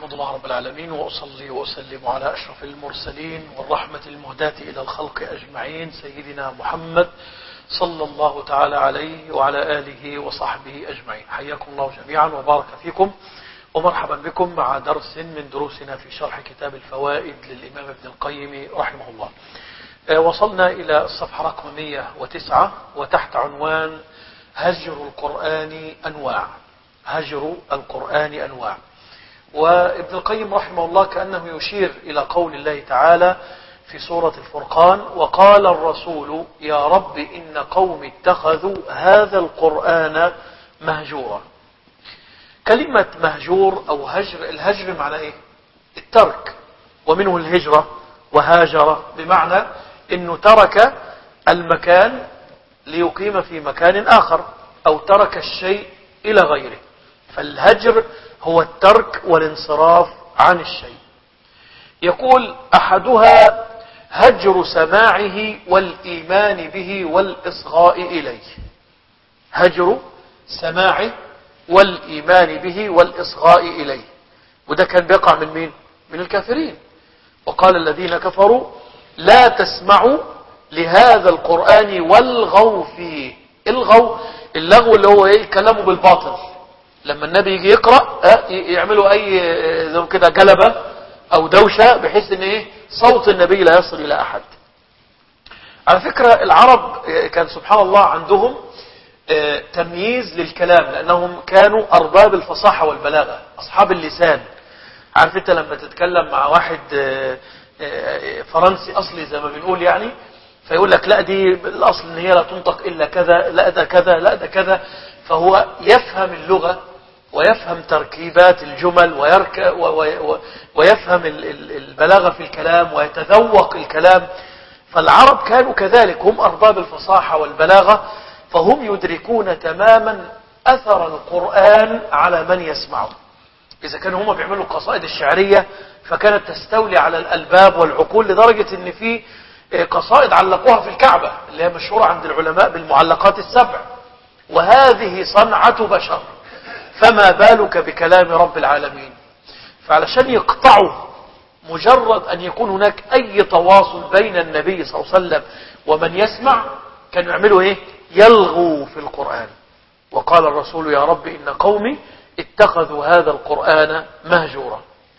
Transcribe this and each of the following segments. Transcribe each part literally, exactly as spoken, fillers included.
أحمد الله رب العالمين وأصلي وأسلم على أشرف المرسلين والرحمة المهداة إلى الخلق أجمعين سيدنا محمد صلى الله تعالى عليه وعلى آله وصحبه أجمعين. حياكم الله جميعا وبارك فيكم ومرحبا بكم مع درس من دروسنا في شرح كتاب الفوائد للإمام ابن القيم رحمه الله. وصلنا إلى الصفحة رقم مئة وتسعة وتحت عنوان هجر القرآن أنواع. هجر القرآن أنواع. وابن القيم رحمه الله كأنه يشير إلى قول الله تعالى في سورة الفرقان: وقال الرسول يا رب إن قوم اتخذوا هذا القرآن مهجورا. كلمة مهجور أو هجر، الهجر معنى إيه؟ الترك، ومنه الهجرة وهاجر بمعنى إنه ترك المكان ليقيم في مكان آخر أو ترك الشيء إلى غيره. فالهجر هو الترك والانصراف عن الشيء. يقول أحدها هجر سماعه والإيمان به والإصغاء إليه. هجر سماعه والإيمان به والإصغاء إليه، وده كان بيقع من مين؟ من الكافرين. وقال الذين كفروا لا تسمعوا لهذا القرآن والغوا فيه. الغو اللغو اللي هو ايه؟ كلامه بالباطل. لما النبي يجي يقرأ يعملوا اي زي كده جلبة او دوشة بحيث ان ايه صوت النبي لا يصل الى احد. على فكرة العرب كان سبحان الله عندهم تمييز للكلام، لانهم كانوا ارباب الفصاحة والبلاغة، اصحاب اللسان. عارف انت لما تتكلم مع واحد فرنسي اصلي زي ما بنقول يعني، فيقول لك لا دي الاصل ان هي لا تنطق الا كذا، لا ده كذا، لا ده كذا. فهو يفهم اللغة ويفهم تركيبات الجمل ويرك ويفهم البلاغة في الكلام ويتذوق الكلام. فالعرب كانوا كذلك، هم أرباب الفصاحة والبلاغة، فهم يدركون تماما أثر القرآن على من يسمعه. إذا كانوا هم بيعملوا القصائد الشعرية فكانت تستولي على الألباب والعقول، لدرجة أن في قصائد علقوها في الكعبة اللي هي مشهورة عند العلماء بالمعلقات السبع، وهذه صنعة بشر، فما بالك بكلام رب العالمين. فعلشان يقطعوا مجرد أن يكون هناك أي تواصل بين النبي صلى الله عليه وسلم ومن يسمع، كانوا يعملوا إيه؟ يلغوا في القرآن. وقال الرسول يا رب إن قومي اتخذوا هذا القرآن مهجورا.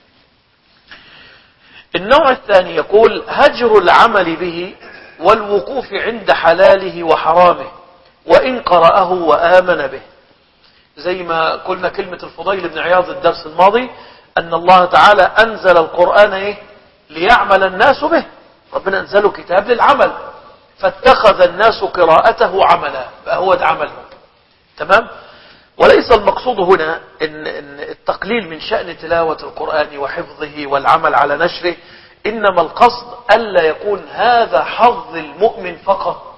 النوع الثاني يقول هجر العمل به والوقوف عند حلاله وحرامه وإن قرأه وآمن به. زي ما قلنا كلمة الفضيل بن عياض الدرس الماضي، أن الله تعالى أنزل القرآن إيه؟ ليعمل الناس به. ربنا أنزله كتاب للعمل، فاتخذ الناس قراءته عملا، فهو ده عملهم. تمام؟ وليس المقصود هنا إن, إن التقليل من شأن تلاوة القرآن وحفظه والعمل على نشره، إنما القصد ألا يكون هذا حظ المؤمن فقط.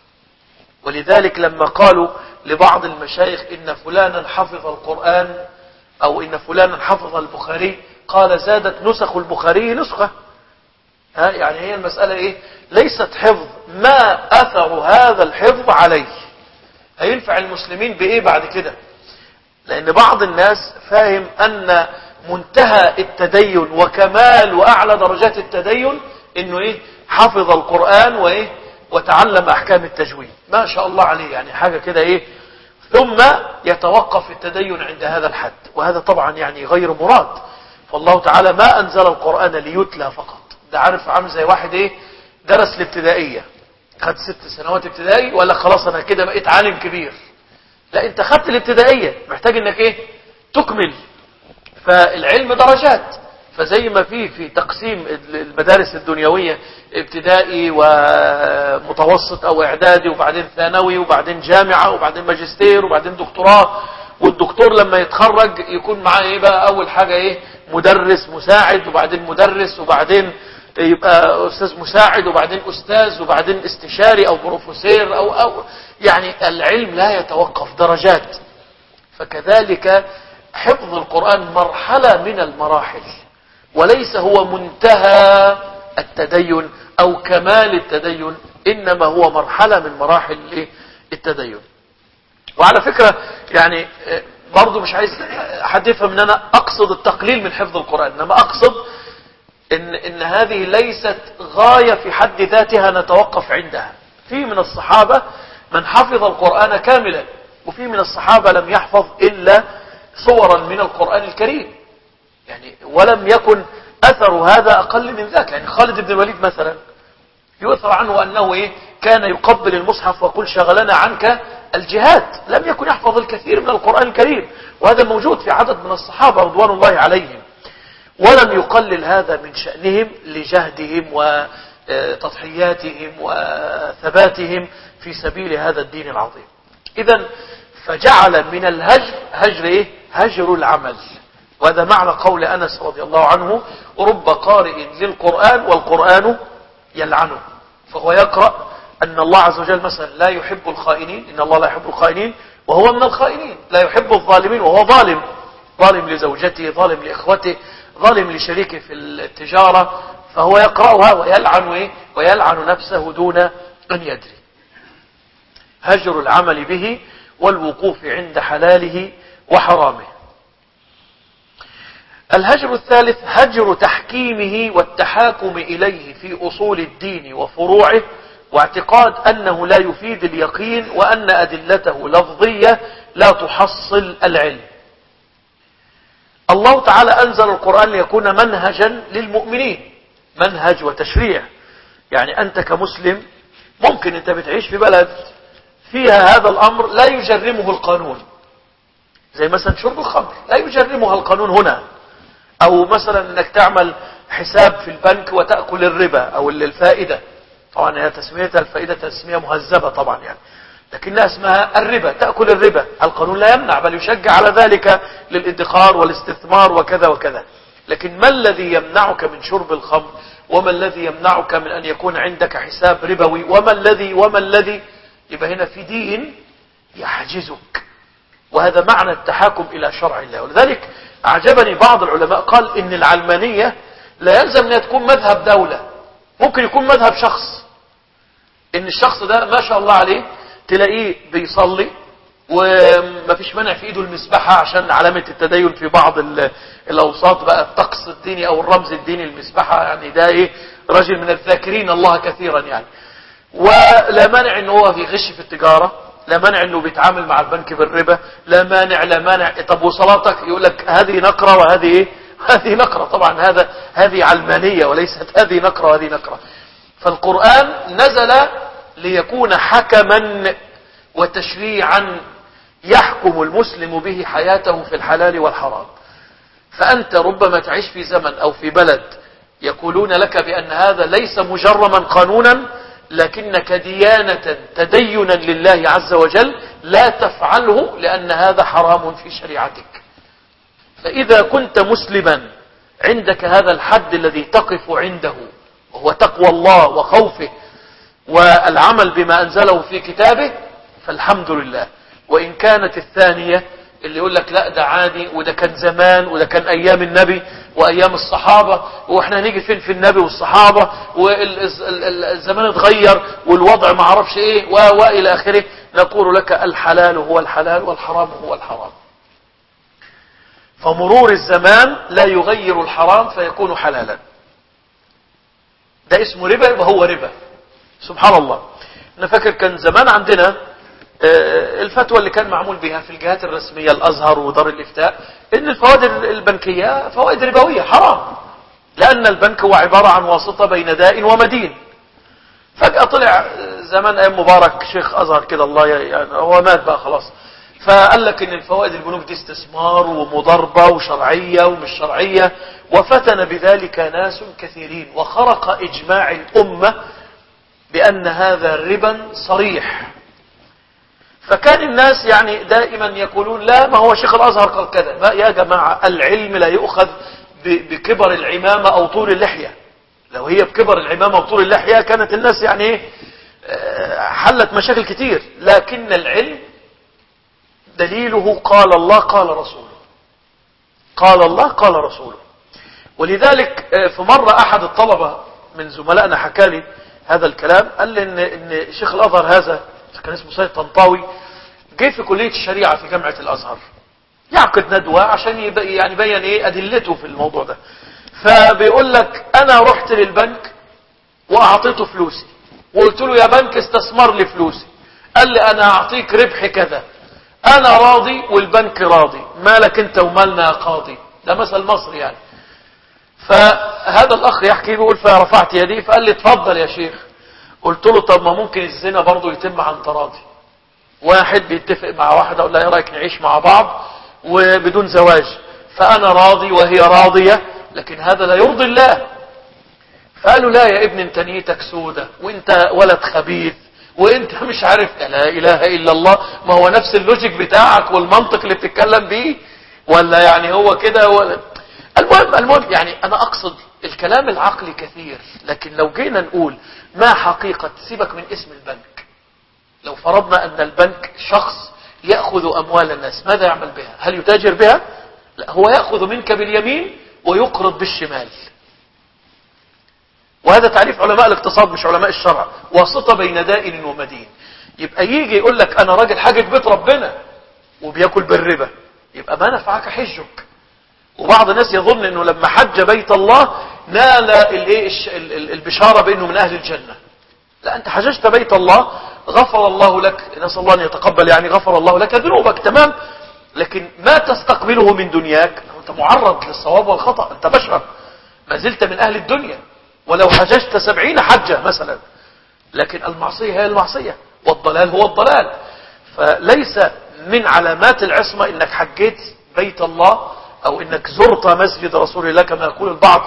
ولذلك لما قالوا لبعض المشايخ إن فلانا حفظ القرآن أو إن فلانا حفظ البخاري، قال زادت نسخ البخاري نسخة. ها يعني هي المسألة إيه؟ ليست حفظ، ما أثر هذا الحفظ عليه؟ هينفع المسلمين بإيه بعد كده؟ لأن بعض الناس فاهم أن منتهى التدين وكمال وأعلى درجات التدين إنه إيه؟ حفظ القرآن وإيه؟ وتعلم أحكام التجويد، ما شاء الله عليه، يعني حاجة كده إيه، ثم يتوقف التدين عند هذا الحد. وهذا طبعا يعني غير مراد. فالله تعالى ما أنزل القرآن ليتلى فقط. ده عارف عامل زي واحد إيه درس الابتدائية، خد ست سنوات ابتدائي ولا خلاص أنا كده بقيت عالم كبير. لا، أنت خدت الابتدائية، محتاج إنك إيه تكمل. فالعلم درجات. فزي ما في في تقسيم المدارس الدنيوية ابتدائي ومتوسط أو إعدادي وبعدين ثانوي وبعدين جامعة وبعدين ماجستير وبعدين دكتوراه، والدكتور لما يتخرج يكون معاه إيه بقى؟ أول حاجة إيه؟ مدرس مساعد، وبعدين مدرس، وبعدين يبقى أستاذ مساعد، وبعدين أستاذ، وبعدين استشاري أو بروفيسور أو أو يعني العلم لا يتوقف، درجات. فكذلك حفظ القرآن مرحلة من المراحل، وليس هو منتهى التدين أو كمال التدين، إنما هو مرحلة من مراحل التدين. وعلى فكرة يعني برضو مش عايز حد يفهم ان انا اقصد التقليل من حفظ القرآن، انما اقصد ان, إن هذه ليست غاية في حد ذاتها نتوقف عندها. في من الصحابة من حفظ القرآن كاملا، وفي من الصحابة لم يحفظ إلا صورا من القرآن الكريم، يعني ولم يكن أثر هذا أقل من ذاك. يعني خالد بن الوليد مثلا يؤثر عنه أنه إيه كان يقبل المصحف ويقول شغلنا عنك الجهاد، لم يكن يحفظ الكثير من القرآن الكريم، وهذا موجود في عدد من الصحابة رضوان الله عليهم، ولم يقلل هذا من شأنهم لجهدهم وتضحياتهم وثباتهم في سبيل هذا الدين العظيم. إذن فجعل من الهجر هجر إيه؟ هجر العمل، وهذا معنى قول أنس رضي الله عنه: رب قارئ للقرآن والقرآن يلعنه. فهو يقرأ أن الله عز وجل مثلا لا يحب الخائنين، إن الله لا يحب الخائنين، وهو من الخائنين، لا يحب الظالمين وهو ظالم، ظالم لزوجته، ظالم لإخوته، ظالم لشريكه في التجارة، فهو يقرأها ويلعن إيه؟ ويلعن نفسه دون أن يدري. هجر العمل به والوقوف عند حلاله وحرامه. الهجر الثالث هجر تحكيمه والتحاكم إليه في أصول الدين وفروعه، واعتقاد أنه لا يفيد اليقين، وأن أدلته لفظية لا تحصل العلم. الله تعالى أنزل القرآن ليكون منهجا للمؤمنين، منهج وتشريع. يعني أنت كمسلم ممكن أنت بتعيش في بلد فيها هذا الأمر لا يجرمه القانون، زي مثلا شرب الخمر لا يجرمها القانون هنا، أو مثلا أنك تعمل حساب في البنك وتأكل الربا أو الفائدة. طبعا هي تسميتها الفائدة تسمية مهذبة طبعا يعني، لكنها اسمها الربا، تأكل الربا. القانون لا يمنع بل يشجع على ذلك للادخار والاستثمار وكذا وكذا. لكن ما الذي يمنعك من شرب الخمر؟ وما الذي يمنعك من أن يكون عندك حساب ربوي؟ وما الذي وما الذي يبقى هنا في دين يحجزك، وهذا معنى التحاكم إلى شرع الله. ولذلك أعجبني بعض العلماء قال إن العلمانية لا يلزم أن تكون مذهب دولة، ممكن يكون مذهب شخص. إن الشخص ده ما شاء الله عليه تلاقيه بيصلي وما فيش مانع في ايده المسبحة عشان علامة التدين في بعض الأوساط بقى الطقس الديني أو الرمز الديني المسبحة، يعني ده إيه رجل من الذاكرين الله كثيرا يعني. ولا مانع إنه هو يغش في التجارة، لا مانع إنه بيتعامل مع البنك بالربا، لا مانع لا مانع. طب وصلاتك يقول لك هذه نقرة وهذه إيه؟ هذه نقرة. طبعا هذا هذه علمانية وليست هذه نقرة وهذه نقرة. فالقرآن نزل ليكون حكما وتشريعا يحكم المسلم به حياته في الحلال والحرام. فأنت ربما تعيش في زمن أو في بلد يقولون لك بأن هذا ليس مجرما قانونا، لكنك ديانة تدينا لله عز وجل لا تفعله لأن هذا حرام في شريعتك. فإذا كنت مسلما عندك هذا الحد الذي تقف عنده وهو تقوى الله وخوفه والعمل بما أنزله في كتابه فالحمد لله. وإن كانت الثانية اللي يقول لك لا ده عادي وده كان زمان وده كان أيام النبي وأيام الصحابة وإحنا هنيجي فين في النبي والصحابة والزمان اتغير والوضع ما عرفش إيه وإلى آخره، نقول لك الحلال هو الحلال والحرام هو الحرام. فمرور الزمان لا يغير الحرام فيكون حلالا. ده اسمه ربا يبقى هو ربا. سبحان الله. أنا فاكر كان زمان عندنا الفتوى اللي كان معمول بها في الجهات الرسمية الأزهر ودار الإفتاء إن الفوائد البنكية فوائد ربوية حرام، لأن البنك هو عبارة عن واسطة بين دائن ومدين. فجأة طلع زمان أيام مبارك شيخ أزهر كده الله يعني هو مات بقى خلاص، فقال لك إن الفوائد البنوك دي استثمار ومضاربة وشرعية ومش شرعية، وفتن بذلك ناس كثيرين وخرق إجماع الأمة بأن هذا ربا صريح. فكان الناس يعني دائما يقولون لا ما هو شيخ الأزهر قال كذا. ما يا جماعة العلم لا يؤخذ بكبر العمامة أو طول اللحية. لو هي بكبر العمامة وطول اللحية كانت الناس يعني حلت مشاكل كتير، لكن العلم دليله قال الله قال رسوله، قال الله قال رسوله. ولذلك في مرة أحد الطلبة من زملائنا حكى لي هذا الكلام، قال لي إن, إن شيخ الأزهر هذا كان اسمه سيد طنطاوي جه في كلية الشريعة في جامعة الأزهر، يعقد ندوة عشان يبقى يعني يبين ايه ادلته في الموضوع ده. فبيقول لك انا رحت للبنك واعطيته فلوسي وقلت له يا بنك استثمر لي فلوسي، قال لي انا اعطيك ربح كذا، انا راضي والبنك راضي، مالك انت ومالنا يا قاضي؟ ده مثل مصري يعني. فهذا الاخ يحكي بيقول فرفعت يدي فقال لي اتفضل يا شيخ. قلت له طب ما ممكن الزنا برضه يتم عن تراضي، واحد بيتفق مع واحده اقول لها ايه رايك نعيش مع بعض وبدون زواج، فانا راضي وهي راضيه، لكن هذا لا يرضي الله. فقالوا لا يا ابن انت نيتك سودة وانت ولد خبيث وانت مش عارف. لا اله الا الله، ما هو نفس اللوجيك بتاعك والمنطق اللي بتتكلم بيه، ولا يعني هو كده ولا. المهم المهم يعني انا اقصد الكلام العقلي كثير، لكن لو جينا نقول ما حقيقة، سيبك من اسم البنك، لو فرضنا ان البنك شخص يأخذ اموال الناس، ماذا يعمل بها؟ هل يتاجر بها؟ لا، هو يأخذ منك باليمين ويقرض بالشمال. وهذا تعريف علماء الاقتصاد مش علماء الشرع، واسطة بين دائن ومدين. يبقى يجي يقول لك انا راجل حاجة بيت ربنا وبياكل بالربا، يبقى ما نفعك حجك. وبعض الناس يظن انه لما حج بيت الله نال الايه البشارة بانه من اهل الجنة. لا، انت حججت بيت الله غفر الله لك، نسأل الله ان يتقبل، يعني غفر الله لك ذنوبك تمام، لكن ما تستقبله من دنياك انت معرض للصواب والخطأ، انت بشر ما زلت من اهل الدنيا. ولو حججت سبعين حجة مثلا، لكن المعصية هي المعصية والضلال هو الضلال. فليس من علامات العصمة انك حجيت بيت الله او انك زرت مسجد رسول الله، كما يقول البعض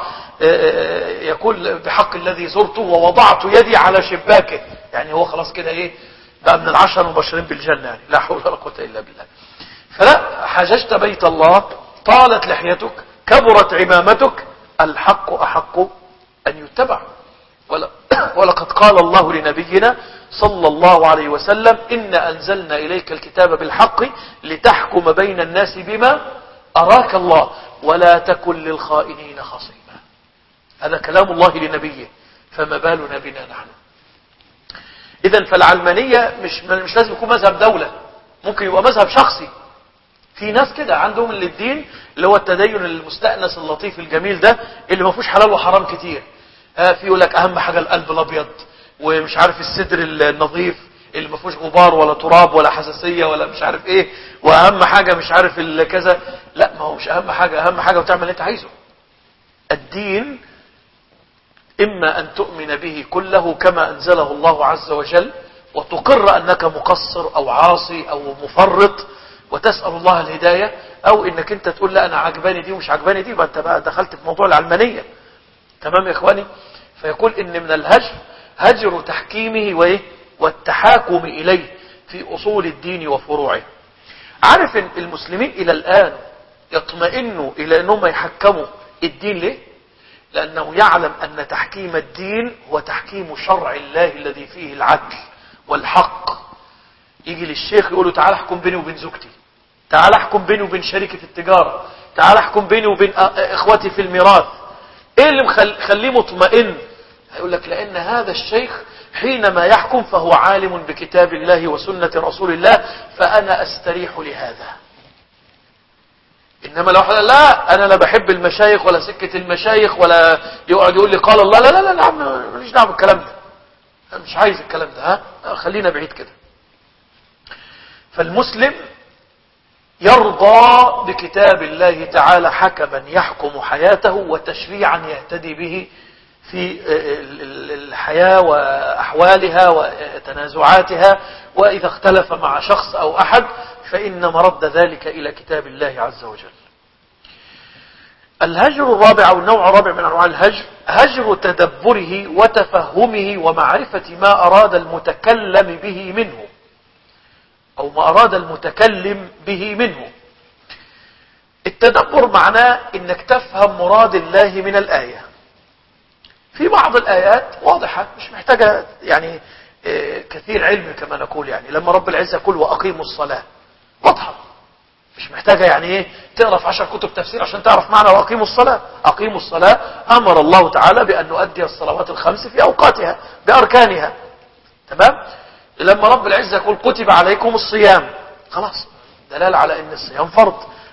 يقول بحق الذي زرته ووضعت يدي على شباكه، يعني هو خلاص كده ايه بقى من العشر المبشرين بالجنة، يعني لا حول ولا قوة الا بالله. فلا، حججت بيت الله، طالت لحيتك، كبرت عمامتك، الحق احق أن يتبع. ولقد قال الله لنبينا صلى الله عليه وسلم إنا أنزلنا إليك الكتاب بالحق لتحكم بين الناس بما أراك الله ولا تكن للخائنين خصيما. هذا كلام الله لنبيه، فما بالنا بنا نحن؟ إذن فالعلمانية مش, مش لازم يكون مذهب دولة، ممكن يبقى مذهب شخصي. في ناس كده عندهم الدين اللي هو التدين المستأنس اللطيف الجميل ده اللي ما فيهوش حلال وحرام كتير. في يقول لك اهم حاجة القلب الابيض، ومش عارف الصدر النظيف اللي ما فيهوش غبار ولا تراب ولا حساسية ولا مش عارف ايه، واهم حاجة مش عارف كذا. لا، ما هو مش اهم حاجة، اهم حاجة وتعمل اللي انت عايزه. الدين اما ان تؤمن به كله كما انزله الله عز وجل وتقر انك مقصر او عاصي او مفرط وتسأل الله الهداية، او انك انت تقول لا انا عجباني دي ومش عجباني دي، يبقى انت بقى دخلت في موضوع العلمانية. تمام يا اخواني؟ فيقول ان من الهجر هجر تحكيمه وايه والتحاكم اليه في اصول الدين وفروعه. عارف ان المسلمين الى الان يطمئنوا الى انهم يحكموا الدين ليه؟ لانه يعلم ان تحكيم الدين هو تحكيم شرع الله الذي فيه العدل والحق. يجي للشيخ يقول له تعال احكم بيني وبين زوجتي، تعال احكم بيني وبين شريكي في التجارة، تعال احكم بيني وبين اخواتي في الميراث. ايه اللي مخليه مطمئن؟ هيقول لك لان هذا الشيخ حينما يحكم فهو عالم بكتاب الله وسنة رسول الله، فانا استريح لهذا. انما لو حدا لا انا لا بحب المشايخ ولا سكة المشايخ ولا يقعد يقول لي قال الله، لا لا لا لا ماليش دعوه بالكلام ده، انا مش عايز الكلام ده، ها خلينا بعيد كده. فالمسلم يرضى بكتاب الله تعالى حكما يحكم حياته وتشريعا يهتدي به في الحياة وأحوالها وتنازعاتها، وإذا اختلف مع شخص أو أحد فإن مرد ذلك إلى كتاب الله عز وجل. الهجر الرابع أو النوع الرابع من أنواع الهجر هجر تدبره وتفهمه ومعرفة ما أراد المتكلم به منه أو ما أراد المتكلم به منه. التدبر معناه إنك تفهم مراد الله من الآية. في بعض الآيات واضحة مش محتاجة يعني كثير علم كما نقول، يعني لما رب العزة يقول وأقيموا الصلاة واضحة مش محتاجة يعني ايه تقرأ في عشر كتب تفسير عشان تعرف معنى وأقيموا الصلاة. أقيموا الصلاة أمر الله تعالى بأن نؤدي الصلوات الخمس في أوقاتها بأركانها. تمام؟ لما رب العزة يقول كتب عليكم الصيام، خلاص دلالة على ان الصيام فرض.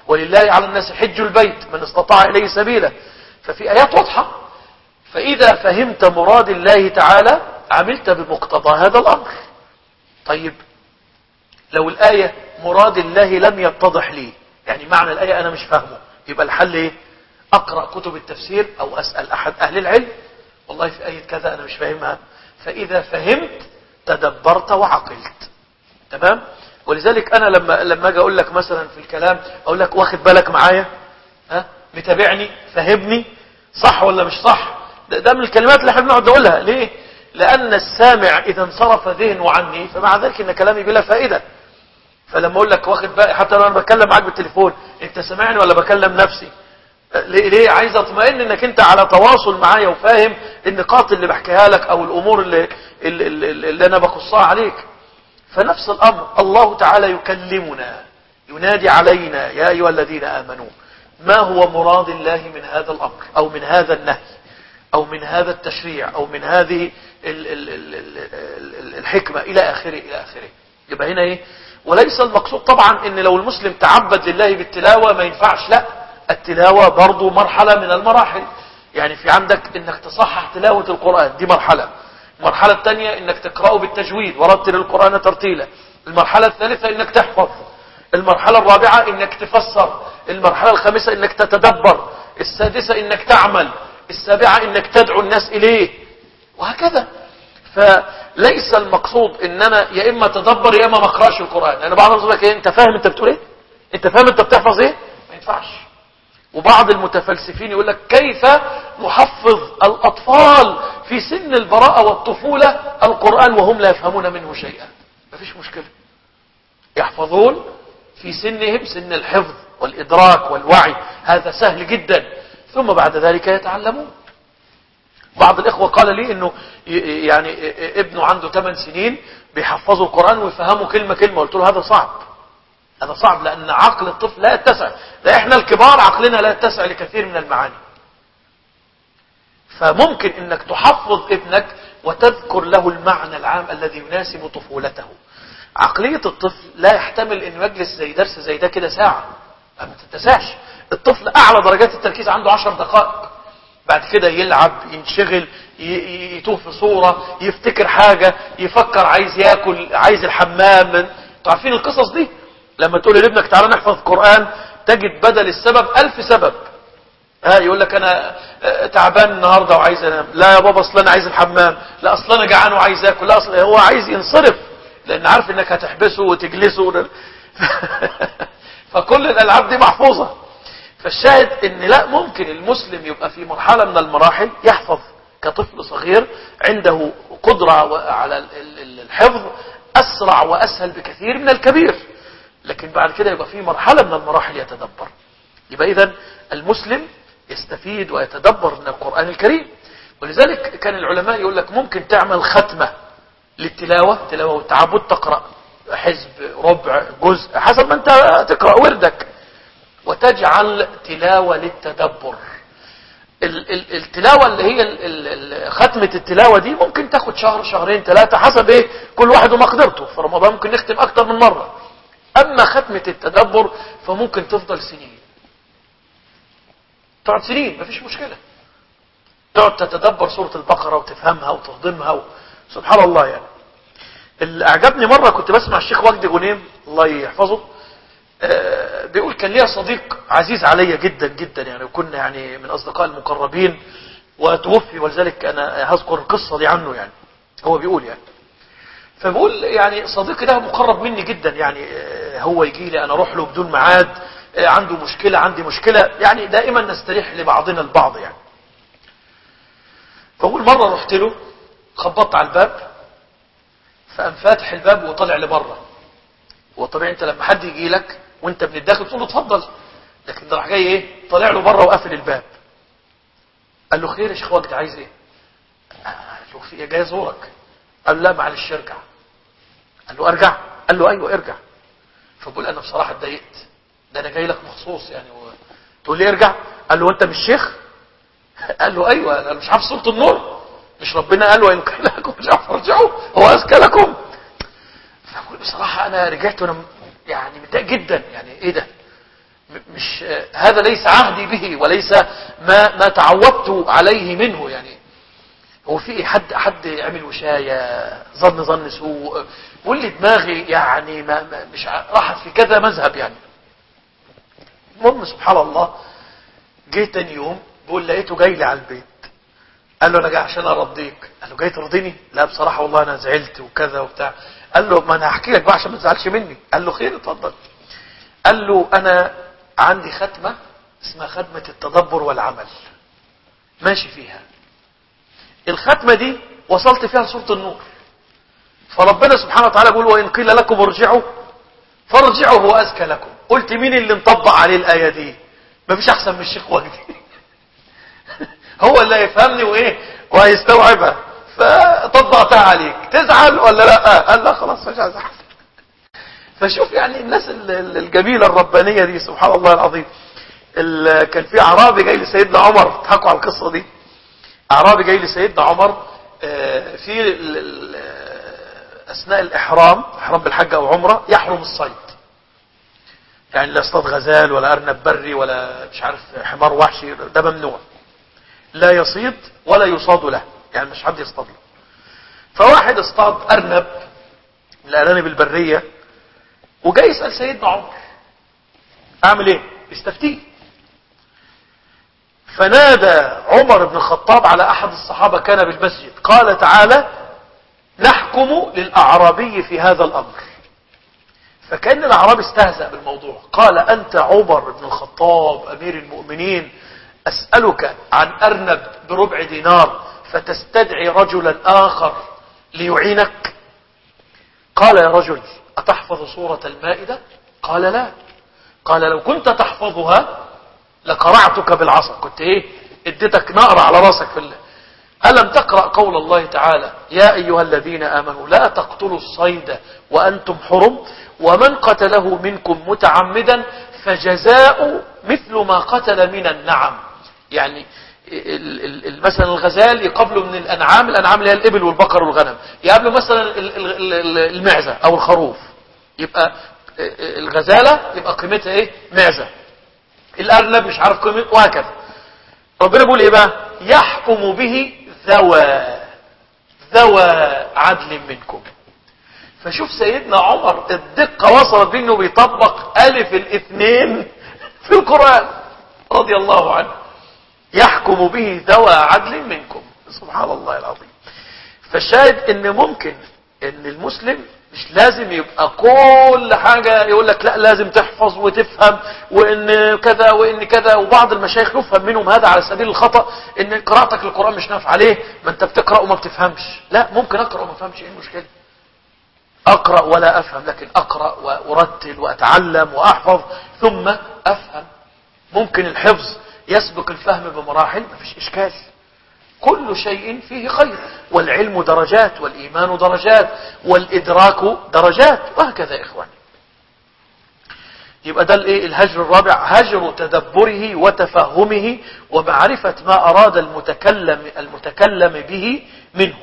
ولله على الناس حج البيت من استطاع إليه سبيلا. ففي آيات واضحة. فإذا فهمت مراد الله تعالى عملت بمقتضى هذا الأمر. طيب لو الآية مراد الله لم يتضح لي، يعني معنى الآية أنا مش فاهمه، يبقى الحل إيه؟ أقرأ كتب التفسير أو أسأل أحد أهل العلم، والله في آية كذا أنا مش فاهمها، فإذا فهمت تدبرت وعقلت. تمام؟ ولذلك أنا لما لما أجي أقول لك مثلا في الكلام أقول لك واخد بالك معايا؟ ها؟ متابعني؟ فهمني؟ صح ولا مش صح؟ ده, ده من الكلمات اللي احنا بنقعد نقولها. ليه؟ لأن السامع إذا انصرف ذهنه عني فمع ذلك إن كلامي بلا فائدة. فلما أقول لك واخد بالك، حتى لو أنا بتكلم معاك بالتليفون أنت سامعني ولا بكلم نفسي؟ ليه؟ ليه؟ عايز اطمئن انك انت على تواصل معايا وفاهم النقاط اللي بحكيها لك او الامور اللي, اللي, اللي, اللي انا بقصها عليك. فنفس الامر الله تعالى يكلمنا، ينادي علينا يا ايها الذين امنوا. ما هو مراد الله من هذا الامر او من هذا النهي او من هذا التشريع او من هذه ال ال ال ال الحكمة الى اخره الى اخره. يبقى هنا ايه؟ وليس المقصود طبعا ان لو المسلم تعبد لله بالتلاوة ما ينفعش، لا، التلاوة برضو مرحلة من المراحل. يعني في عندك انك تصحح تلاوة القرآن، دي مرحلة. المرحلة الثانية انك تقرأه بالتجويد ورتل القرآن ترتيلا. المرحلة الثالثة انك تحفظ. المرحلة الرابعة انك تفسر. المرحلة الخامسة انك تتدبر. السادسة انك تعمل. السابعة انك تدعو الناس اليه، وهكذا. فليس المقصود ان انا يا اما تدبر يا اما ما اقراش القرآن. انا بعض الناس ايه، انت فاهم انت بتقول ايه؟ انت فاهم انت بتحفظ ايه؟ ما ينفعش. وبعض المتفلسفين يقول لك كيف نحفظ الأطفال في سن البراءة والطفولة القرآن وهم لا يفهمون منه شيئا؟ ما فيش مشكلة، يحفظون في سنهم سن الحفظ والإدراك والوعي، هذا سهل جدا، ثم بعد ذلك يتعلمون. بعض الإخوة قال لي إنه يعني ابنه عنده ثمان سنين بيحفظوا القرآن ويفهموا كلمة كلمة. قلت له هذا صعب، هذا صعب، لأن عقل الطفل لا يتسع. لا إحنا الكبار عقلنا لا يتسع لكثير من المعاني. فممكن إنك تحفظ ابنك وتذكر له المعنى العام الذي يناسب طفولته. عقلية الطفل لا يحتمل إنه يجلس زي درس زي ده كده ساعة، ما تتسعش. الطفل أعلى درجات التركيز عنده عشر دقائق، بعد كده يلعب، ينشغل، يتوه في صورة، يفتكر حاجة، يفكر عايز ياكل، عايز الحمام. انتوا عارفين القصص دي؟ لما تقول لابنك تعالى نحفظ قرآن تجد بدل السبب ألف سبب. ها يقول لك أنا تعبان النهاردة وعايز أنام. لا يا بابا أصلا أنا عايز الحمام. لا أصلا أنا جعان وعايز أكل. لا أصلا هو عايز ينصرف لأن عارف إنك هتحبسه وتجلسه. فكل الألعاب دي محفوظة. فالشاهد إن لا، ممكن المسلم يبقى في مرحلة من المراحل يحفظ كطفل صغير عنده قدرة على الحفظ أسرع وأسهل بكثير من الكبير، لكن بعد كده يبقى في مرحلة من المراحل يتدبر. يبقى إذن المسلم يستفيد ويتدبر من القرآن الكريم. ولذلك كان العلماء يقول لك ممكن تعمل ختمة للتلاوة، تلاوة والتعبد، تقرأ حزب، ربع، جزء، حسب ما انت تقرأ وردك، وتجعل تلاوة للتدبر. التلاوة اللي هي ختمة التلاوة دي ممكن تاخد شهر، شهرين، ثلاثة، حسب ايه كل واحد ومقدرته. في رمضان ممكن نختم اكتر من مرة. اما ختمة التدبر فممكن تفضل سنين، تقعد سنين مفيش مشكلة، تقعد تتدبر سورة البقرة وتفهمها وتهضمها و... سبحان الله. يعني اللي اعجبني مرة كنت بسمع الشيخ وجدي غنيم الله يحفظه آه بيقول كان ليا صديق عزيز علي جدا جدا يعني، وكنا يعني من اصدقاء المقربين وتوفي، ولذلك انا هذكر القصة دي عنه. يعني هو بيقول يعني فبقول يعني صديقي ده مقرب مني جدا، يعني آه هو يجي لي انا اروح له بدون ميعاد، آه عنده مشكلة عندي مشكلة، يعني دائما نستريح لبعضنا البعض يعني. فأقول مرة رحت له خبطت على الباب، فقام فاتح الباب وطلع لبره. وطبيعي انت لما حد يجي لك وانت من الداخل تقول له اتفضل، لكن ده راح جاي ايه طلع له بره وقافل الباب. قال له خير يا شيخ وجدي عايز ايه؟ قال له في ايه جاي ازورك؟ قال له لا معلش ارجع. قال له ارجع؟ قال له ايوه ارجع. فبقول انا بصراحه اتضايقت، ده انا جاي لك مخصوص يعني و... تقول لي ارجع؟ قال له انت مش شيخ؟ قال له ايوه انا مش عارف سورة النور، مش ربنا قال وان كان لكم مش عارف ارجعوا هو اذكى لكم. فقول بصراحة انا رجعت وانا يعني متضايق جدا، يعني ايه ده؟ مش هذا ليس عهدي به وليس ما ما تعودت عليه منه. يعني هو في حد حد عمل وشاية ظن ظن سوء واللي دماغي يعني ما ما مش راحت في كذا مذهب يعني. المهم سبحان الله جه تاني يوم بقول لقيته جاي لي على البيت. قال له انا جاي عشان ارضيك. قال له جاي ترضيني؟ لا بصراحه والله انا زعلت وكذا وبتاع. قال له ما انا هحكي لك بقى عشان ما تزعلش مني. قال له خير اتفضل. قال له انا عندي ختمه اسمها ختمه التدبر والعمل ماشي فيها. الختمه دي وصلت فيها لسوره النور. فربنا سبحانه وتعالى يقول وان قيل لكم ارجعوا فارجعوا هو ازكى لكم. قلت مين اللي مطبق عليه الايه دي؟ مفيش احسن من الشيخ وجدي. هو اللي يفهمني وايه وهيستوعبها. فطبقتها عليك تزعل ولا لا؟ قال لا خلاص مش هزعل. فشوف يعني الناس الجميله الربانيه دي سبحان الله العظيم. كان في اعرابي جاي لسيدنا عمر. تضحكوا على القصه دي. اعرابي جاي لسيدنا عمر في اثناء الاحرام احرام بالحج او عمره يحرم الصيد. يعني لا اصطاد غزال ولا ارنب بري ولا مش عارف حمار وحشي. ده ممنوع. لا يصيد ولا يصاد له. يعني مش حد يصطاد له. فواحد اصطاد ارنب من الارانب البريه وجاي يسال سيدنا عمر اعمل ايه؟ يستفتيه. فنادى عمر بن الخطاب على احد الصحابه كان بالمسجد قال تعالى نحكم للاعرابي في هذا الامر. فكان الاعرابي استهزأ بالموضوع. قال انت عمر بن الخطاب امير المؤمنين اسالك عن ارنب بربع دينار فتستدعي رجلا اخر ليعينك؟ قال يا رجل اتحفظ سورة المائدة؟ قال لا. قال لو كنت تحفظها لقرعتك بالعصا. كنت ايه اديتك نقر على راسك في الله. ألم تقرأ قول الله تعالى يا أيها الذين آمنوا لا تقتلوا الصيد وأنتم حرم ومن قتله منكم متعمدا فجزاء مثل ما قتل من النعم. يعني مثلا الغزال يقبله من الأنعام. الأنعام اللي هي الإبل والبقر والغنم. يقبله مثلا المعزة أو الخروف. يبقى الغزالة يبقى قيمتها ايه؟ معزة. الأرنب مش عارف قيمته وهكذا. ربنا بيقول ايه بقى؟ يحكم به ذوى ذوى عدل منكم. فشوف سيدنا عمر الدقة وصلت بانه بيطبق ألف الاثنين في القرآن رضي الله عنه. يحكم به ذوى عدل منكم. سبحان الله العظيم. فالشاهد ان ممكن ان المسلم مش لازم يبقى كل حاجة يقول لك لا لازم تحفظ وتفهم وان كذا وان كذا. وبعض المشايخ يفهم منهم هذا على سبيل الخطأ ان قراءتك للقرآن مش نافع عليه. ما انت بتقرأ وما بتفهمش. لا ممكن اقرأ وما افهمش. ايه المشكلة؟ اقرأ ولا افهم لكن اقرأ وارتل واتعلم واحفظ ثم افهم. ممكن الحفظ يسبق الفهم بمراحل. ما فيش اشكال. كل شيء فيه خير. والعلم درجات والإيمان درجات والإدراك درجات وهكذا يا إخواني. يبقى ده الايه الهجر الرابع هجر تدبره وتفهمه ومعرفة ما أراد المتكلم المتكلم به منه.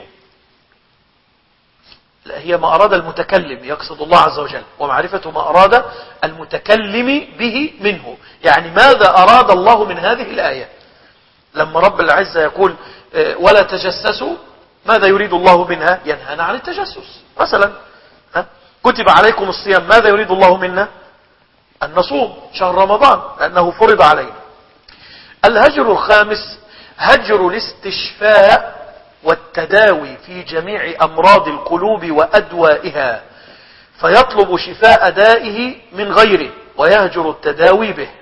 لا هي ما أراد المتكلم يقصد الله عز وجل ومعرفة ما أراد المتكلم به منه. يعني ماذا أراد الله من هذه الآية؟ لما رب العزة يقول ولا تجسسوا ماذا يريد الله منها؟ ينهانا عن التجسس مثلا. ها؟ كتب عليكم الصيام ماذا يريد الله منا؟ أن نصوم شهر رمضان لأنه فرض علينا. الهجر الخامس هجر الاستشفاء والتداوي في جميع أمراض القلوب وأدوائها فيطلب شفاء دائه من غيره ويهجر التداوي به.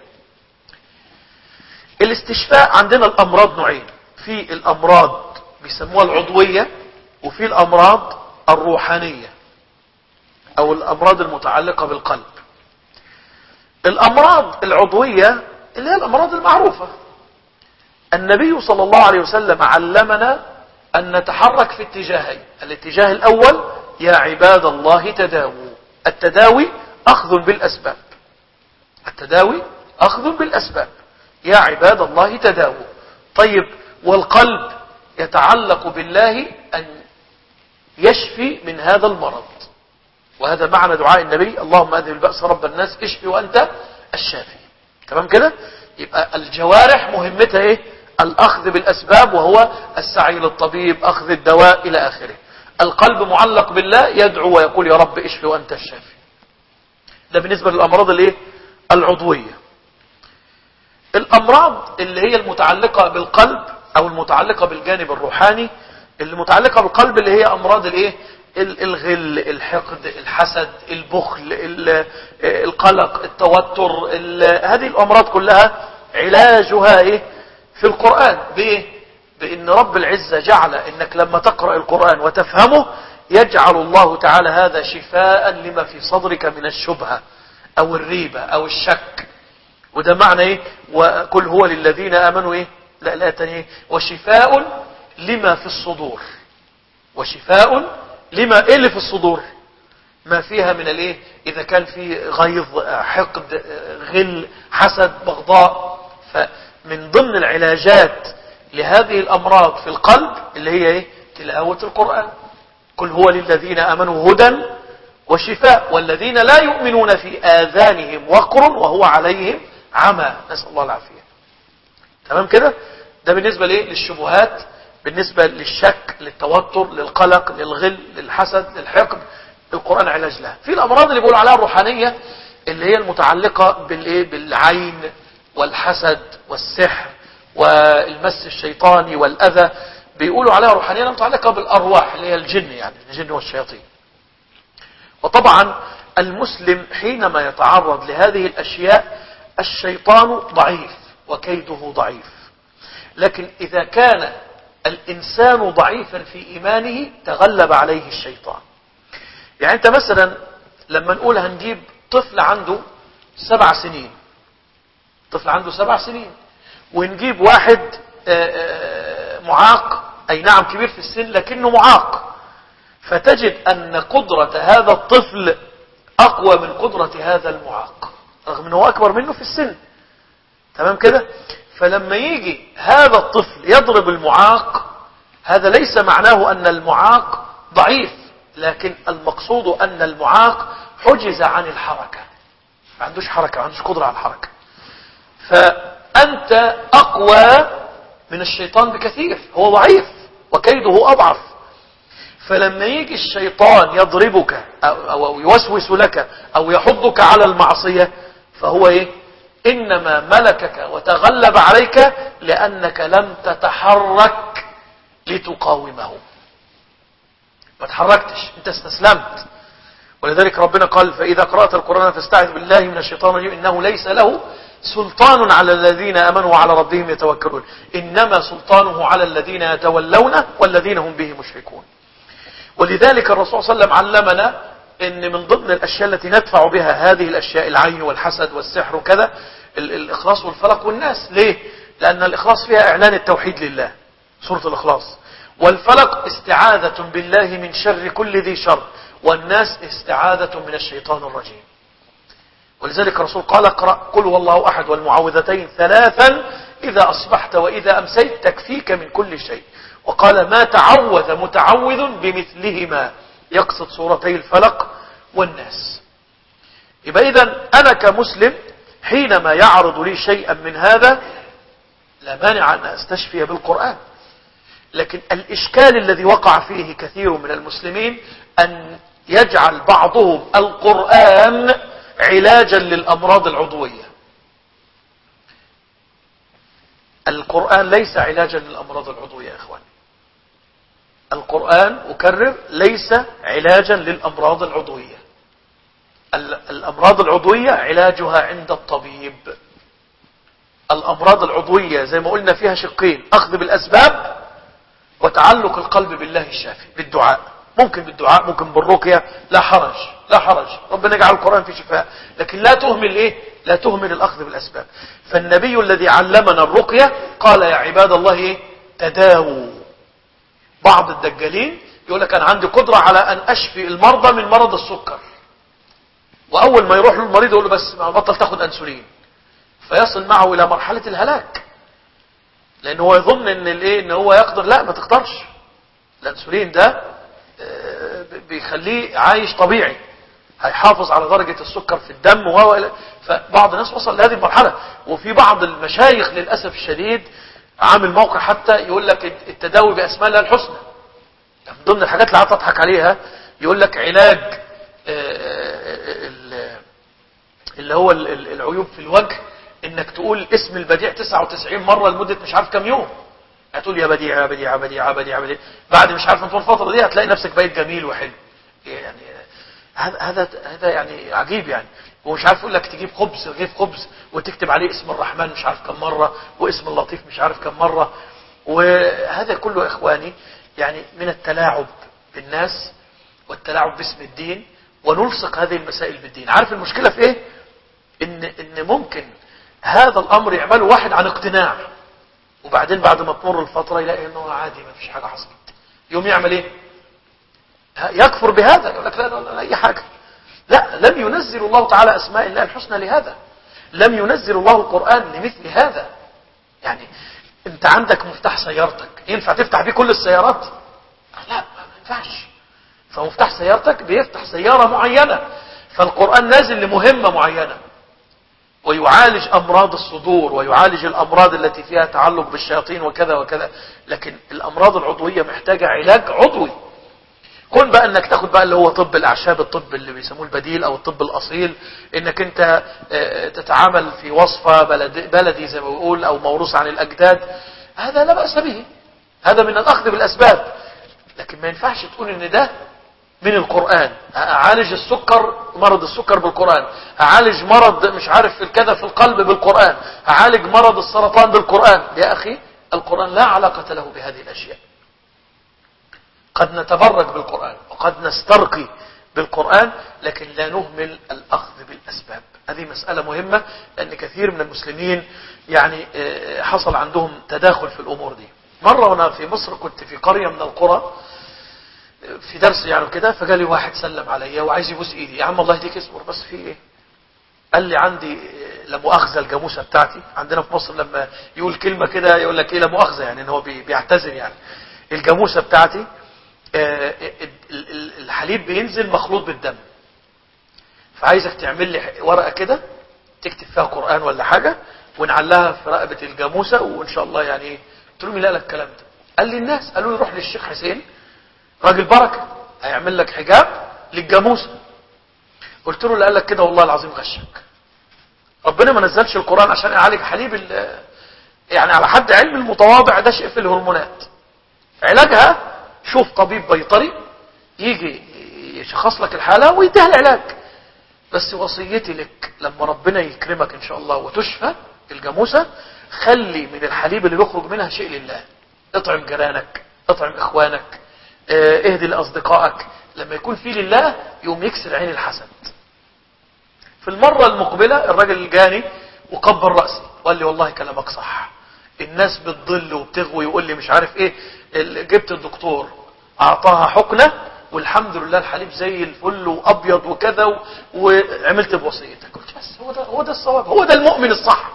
الاستشفاء عندنا الأمراض نوعين. في الأمراض بيسموها العضوية وفي الأمراض الروحانية أو الأمراض المتعلقة بالقلب. الأمراض العضوية اللي هي الأمراض المعروفة. النبي صلى الله عليه وسلم علمنا أن نتحرك في اتجاهين. الاتجاه الأول يا عباد الله تداووا. التداوي أخذ بالأسباب. التداوي أخذ بالأسباب. يا عباد الله تداووا. طيب والقلب يتعلق بالله أن يشفي من هذا المرض. وهذا معنى دعاء النبي اللهم أذهب البأس رب الناس اشفي وأنت الشافي. تمام كده؟ يبقى الجوارح مهمتها ايه؟ الاخذ بالاسباب، وهو السعي للطبيب، اخذ الدواء الى اخره. القلب معلق بالله، يدعو ويقول يا رب اشفي وانت الشافي. ده بالنسبة للامراض الايه؟ العضوية. الامراض اللي هي المتعلقة بالقلب او المتعلقة بالجانب الروحاني، اللي متعلقة بالقلب اللي هي امراض الايه؟ الغل، الحقد، الحسد، البخل، القلق، التوتر. هذه الامراض كلها علاجها ايه؟ في القرآن. بايه؟ بان رب العزة جعل انك لما تقرأ القرآن وتفهمه يجعل الله تعالى هذا شفاء لما في صدرك من الشبهة او الريبة او الشك. وده معنى ايه؟ وقل هو للذين امنوا ايه؟ لا لا تاني ايه؟ وشفاء لما في الصدور. وشفاء لما ايه اللي في الصدور؟ ما فيها من الايه؟ اذا كان في غيظ، حقد، غل، حسد، بغضاء. فمن ضمن العلاجات لهذه الامراض في القلب اللي هي ايه؟ تلاوة القرآن. قل هو للذين امنوا هدى وشفاء والذين لا يؤمنون في آذانهم وقر وهو عليهم عمى، نسأل الله العافية. تمام كده؟ ده بالنسبة ليه؟ للشبهات، بالنسبة للشك، للتوتر، للقلق، للغل، للحسد، للحقد. القرآن علاج لها. في الأمراض اللي بيقولوا عليها الروحانية اللي هي المتعلقة بالإيه؟ بالعين والحسد والسحر والمس الشيطاني والأذى، بيقولوا عليها روحانية متعلقة بالأرواح اللي هي الجن، يعني الجن والشياطين. وطبعا المسلم حينما يتعرض لهذه الأشياء الشيطان ضعيف وكيده ضعيف. لكن إذا كان الإنسان ضعيفا في إيمانه تغلب عليه الشيطان. يعني أنت مثلا لما نقول هنجيب طفل عنده سبع سنين، طفل عنده سبع سنين، ونجيب واحد معاق، أي نعم كبير في السن لكنه معاق، فتجد أن قدرة هذا الطفل أقوى من قدرة هذا المعاق رغم أنه أكبر منه في السن. تمام كده؟ فلما يجي هذا الطفل يضرب المعاق، هذا ليس معناه أن المعاق ضعيف، لكن المقصود أن المعاق حجز عن الحركة، ما عندوش حركة، ما عندوش قدرة على الحركة. فأنت أقوى من الشيطان بكثير، هو ضعيف وكيده أضعف. فلما يجي الشيطان يضربك أو يوسوس لك أو يحضك على المعصية، فهو إيه؟ إنما ملكك وتغلب عليك لأنك لم تتحرك لتقاومه، ما تحركتش، انت استسلمت. ولذلك ربنا قال فإذا قرأت القرآن فاستعذ بالله من الشيطان الرجيم إنه ليس له سلطان على الذين آمنوا وعلى ربهم يتوكلون إنما سلطانه على الذين يتولونه والذين هم به مشركون. ولذلك الرسول صلى الله عليه وسلم علمنا ان من ضمن الاشياء التي ندفع بها هذه الاشياء، العين والحسد والسحر وكذا، الاخلاص والفلق والناس. ليه؟ لان الاخلاص فيها اعلان التوحيد لله، سورة الاخلاص. والفلق استعاذة بالله من شر كل ذي شر، والناس استعاذة من الشيطان الرجيم. ولذلك الرسول قال اقرأ قل هو الله احد والمعوذتين ثلاثا اذا اصبحت واذا امسيت تكفيك من كل شيء. وقال ما تعوذ متعوذ بمثلهما، يقصد سورتي الفلق والناس. يبقى إذن أنا كمسلم حينما يعرض لي شيئا من هذا لا مانع أن أستشفي بالقرآن. لكن الإشكال الذي وقع فيه كثير من المسلمين أن يجعل بعضهم القرآن علاجا للأمراض العضوية. القرآن ليس علاجا للأمراض العضوية يا إخواني. القرآن أكرر ليس علاجا للأمراض العضوية. الأمراض العضوية علاجها عند الطبيب. الأمراض العضوية زي ما قلنا فيها شقين، أخذ بالأسباب وتعلق القلب بالله الشافي بالدعاء. ممكن بالدعاء، ممكن بالرقية، لا حرج لا حرج، ربنا يجعل القرآن في شفاء. لكن لا تهمل إيه؟ لا تهمل الأخذ بالأسباب. فالنبي الذي علمنا الرقية قال يا عباد الله إيه؟ تداووا. بعض الدجالين يقول لك أنا عندي قدرة على أن أشفي المرضى من مرض السكر، وأول ما يروح له المريض يقول له بس بطل تاخد أنسولين، فيصل معه إلى مرحلة الهلاك، لأنه هو يظن إن الإيه؟ إن هو يقدر. لا، ما تقدرش. الأنسولين ده بيخليه عايش طبيعي، هيحافظ على درجة السكر في الدم و فبعض الناس وصل لهذه المرحلة. وفي بعض المشايخ للأسف الشديد عامل موقع حتى يقول لك التداوي بأسماء الله الحسنى. من ضمن الحاجات اللي قعدت اضحك عليها يقول لك علاج اللي هو العيوب في الوجه انك تقول اسم البديع تسعة وتسعين مرة لمدة مش عارف كم يوم. هتقول يا بديع يا بديع يا بديع يا بديع, بديع. بعد مش عارف طول الفترة دي هتلاقي نفسك بقيت جميل وحلو. يعني هذا هذا هذا يعني عجيب يعني. ومش عارف يقول لك تجيب خبز رغيف خبز وتكتب عليه اسم الرحمن مش عارف كم مرة واسم اللطيف مش عارف كم مرة. وهذا كله اخواني يعني من التلاعب بالناس والتلاعب باسم الدين ونلصق هذه المسائل بالدين. عارف المشكلة في ايه؟ ان ان ممكن هذا الامر يعمله واحد عن اقتناع وبعدين بعد ما تمر الفترة يلاقي انه عادي ما فيش حاجة حصلت. يوم يعمل ايه؟ يكفر بهذا يقول لك لا لا لا اي حاجة. لا، لم ينزل الله تعالى اسماء الله الحسنى لهذا. لم ينزل الله القرآن لمثل هذا. يعني انت عندك مفتاح سيارتك ينفع تفتح بيه كل السيارات؟ لا ما ينفعش. فمفتاح سيارتك بيفتح سيارة معينة. فالقرآن نازل لمهمة معينة ويعالج أمراض الصدور ويعالج الأمراض التي فيها تعلق بالشياطين وكذا وكذا. لكن الأمراض العضوية محتاجة علاج عضوي. كون بقى انك تاخد بقى اللي هو طب الاعشاب، الطب اللي بيسموه البديل او الطب الاصيل، انك انت تتعامل في وصفة بلد بلدي زي ما بيقول او موروث عن الاجداد، هذا لا بأس به. هذا من الاخذ بالاسباب. لكن ما ينفعش تقول ان ده من القرآن. اعالج السكر، مرض السكر بالقرآن، اعالج مرض مش عارف الكذا في القلب بالقرآن، اعالج مرض السرطان بالقرآن. يا اخي القرآن لا علاقة له بهذه الاشياء. قد نتبرك بالقرآن وقد نسترقي بالقرآن لكن لا نهمل الأخذ بالأسباب. هذه مسألة مهمة لأن كثير من المسلمين يعني حصل عندهم تداخل في الأمور دي. مرة وانا في مصر كنت في قرية من القرى في درس يعني كده، فقال لي واحد سلم عليا وعايز يبوس ايدي. يا عم الله يهديك اصبر بس في ايه؟ قال لي عندي لا مؤاخذة الجاموسة بتاعتي. عندنا في مصر لما يقول كلمة كده يقول لك ايه لا مؤاخذة، يعني ان هو بيعتذر. يعني الجاموسة بتاعتي الحليب بينزل مخلوط بالدم، فعايزك تعمل لي ورقة كده تكتب فيها قرآن ولا حاجة ونعلها في رقبة الجاموسة وإن شاء الله يعني. قلت له مين قال لك الكلام ده؟ قال لي الناس قالوا لي روح للشيخ حسين راجل بركة هيعمل لك حجاب للجاموسة. قلت له اللي قال لك كده والله العظيم غشك. ربنا ما نزلش القرآن عشان يعالج حليب يعني على حد علم المتواضع ده شيء في الهرمونات. علاجها شوف طبيب بيطري يجي يشخص لك الحالة ويديها العلاج. بس وصيتي لك لما ربنا يكرمك ان شاء الله وتشفى الجاموسة، خلي من الحليب اللي بيخرج منها شيء لله. اطعم جيرانك، اطعم اخوانك، اهدي لاصدقائك. لما يكون فيه لله يوم يكسر عين الحسد. في المرة المقبلة الراجل جاني وقبل رأسي وقال لي والله كلامك صح، الناس بتضل وبتغوي ويقول لي مش عارف ايه. جبت الدكتور اعطاها حقنة والحمد لله الحليب زي الفل وابيض وكذا، وعملت بوصيتك. قلت بس هو ده هو ده الصواب، هو ده المؤمن الصح.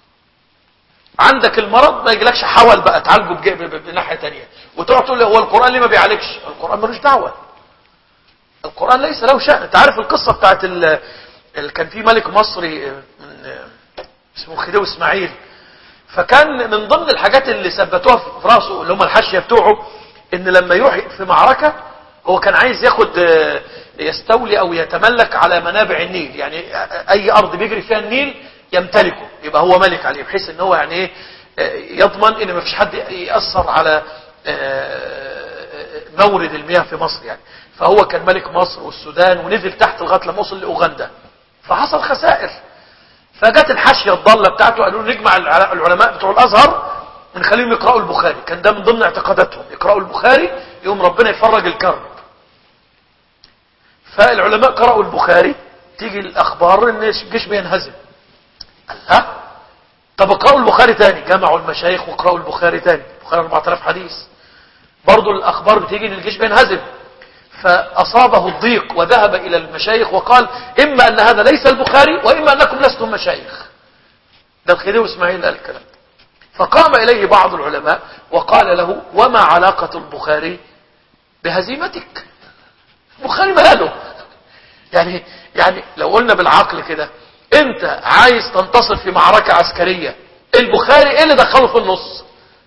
عندك المرض ما يجيلكش حاول بقى تعالجه بناحية تانية وتقعد تقول لي هو القرآن ليه ما بيعالجش؟ القرآن ملوش دعوة. القرآن ليس له شأن. انت عارف القصة بتاعت ال... ال... كان في ملك مصري اسمه خديوي اسماعيل، فكان من ضمن الحاجات اللي ثبتوها في راسه اللي هم الحاشية بتوعه ان لما يروح في معركة هو كان عايز ياخد يستولي او يتملك على منابع النيل. يعني اي ارض بيجري فيها النيل يمتلكه، يبقى هو ملك عليه، بحيث ان هو يعني ايه يضمن ان ما فيش حد يأثر على مورد المياه في مصر يعني. فهو كان ملك مصر والسودان ونزل تحت لغايه لما وصل لاوغندا، فحصل خسائر. فجت الحاشيه الضاله بتاعته قالوا نجمع العلماء بتوع الازهر ونخليهم يقراوا البخاري. كان ده من ضمن اعتقاداتهم، يقراوا البخاري يوم ربنا يفرج الكرب. فالعلماء قرأوا البخاري، تيجي الاخبار ان الجيش بينهزم. قال ها طب اقرأوا البخاري تاني، جمعوا المشايخ وقرأوا البخاري تاني. البخاري أربعة آلاف حديث. برضو الاخبار بتيجي ان الجيش بينهزم، فاصابه الضيق وذهب الى المشايخ وقال اما ان هذا ليس البخاري واما انكم لستم مشايخ. ده الخديوي اسماعيل قال الكلام ده. فقام اليه بعض العلماء وقال له وما علاقة البخاري بهزيمتك؟ البخاري ماله؟ يعني يعني لو قلنا بالعقل كده، انت عايز تنتصر في معركة عسكرية، البخاري ايه اللي دخله في النص؟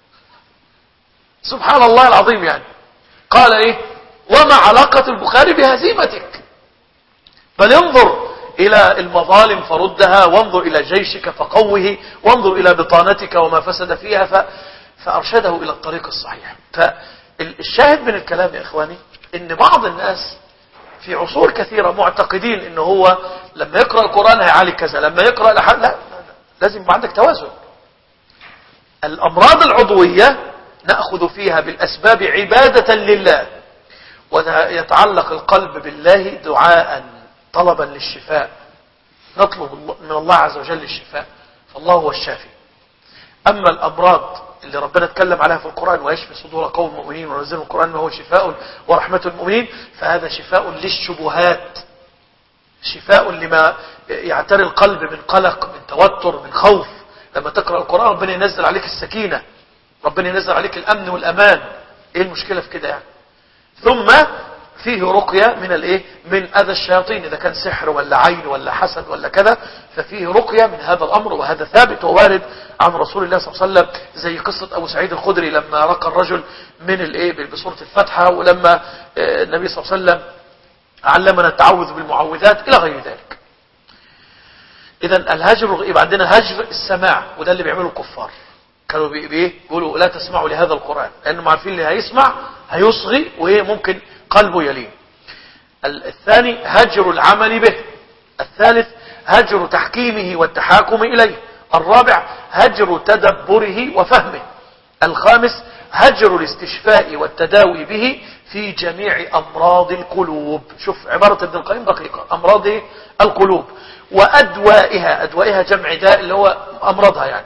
سبحان الله العظيم. يعني قال ايه؟ وما علاقة البخاري بهزيمتك؟ بل انظر الى المظالم فردها، وانظر الى جيشك فقوه، وانظر الى بطانتك وما فسد فيها ف... فارشده الى الطريق الصحيح. فالشاهد من الكلام يا اخواني ان بعض الناس في عصور كثيرة معتقدين ان هو لما يقرأ القرآن هيعالج كذا، لما يقرأ لحد لا, لا, لا لازم يبقى عندك توازن. الامراض العضوية نأخذ فيها بالاسباب عبادة لله، ويتعلق القلب بالله دعاء طلبا للشفاء، نطلب من الله عز وجل الشفاء، فالله هو الشافي. اما الامراض اللي ربنا اتكلم عليها في القرآن ويشفي صدور قوم مؤمنين ونزل القرآن ما هو شفاء ورحمة المؤمنين، فهذا شفاء للشبهات، شفاء لما يعتري القلب من قلق، من توتر، من خوف. لما تقرأ القرآن ربنا ينزل عليك السكينة، ربنا ينزل عليك الأمن والأمان. ايه المشكلة في كده يعني؟ ثم فيه رقية من الايه؟ من اذى الشياطين، اذا كان سحر ولا عين ولا حسد ولا كذا، ففيه رقية من هذا الامر، وهذا ثابت ووارد عن رسول الله صلى الله عليه وسلم، زي قصة ابو سعيد الخدري لما رقى الرجل من الايه بصورة الفاتحة، ولما النبي صلى الله عليه وسلم علمنا التعوذ بالمعوذات الى غير ذلك. اذا الهجر، يبقى عندنا هجر السماع، وده اللي بيعمله الكفار. كانوا بيقولوا لا تسمعوا لهذا القرآن، لانهم عارفين اللي هيسمع هيصغي وممكن قلبه يلين. الثاني هجر العمل به. الثالث هجر تحكيمه والتحاكم إليه. الرابع هجر تدبره وفهمه. الخامس هجر الاستشفاء والتداوي به في جميع أمراض القلوب. شوف عبارة ابن القيم دقيقة، أمراض القلوب وأدوائها. أدوائها جمع داء اللي هو أمراضها يعني.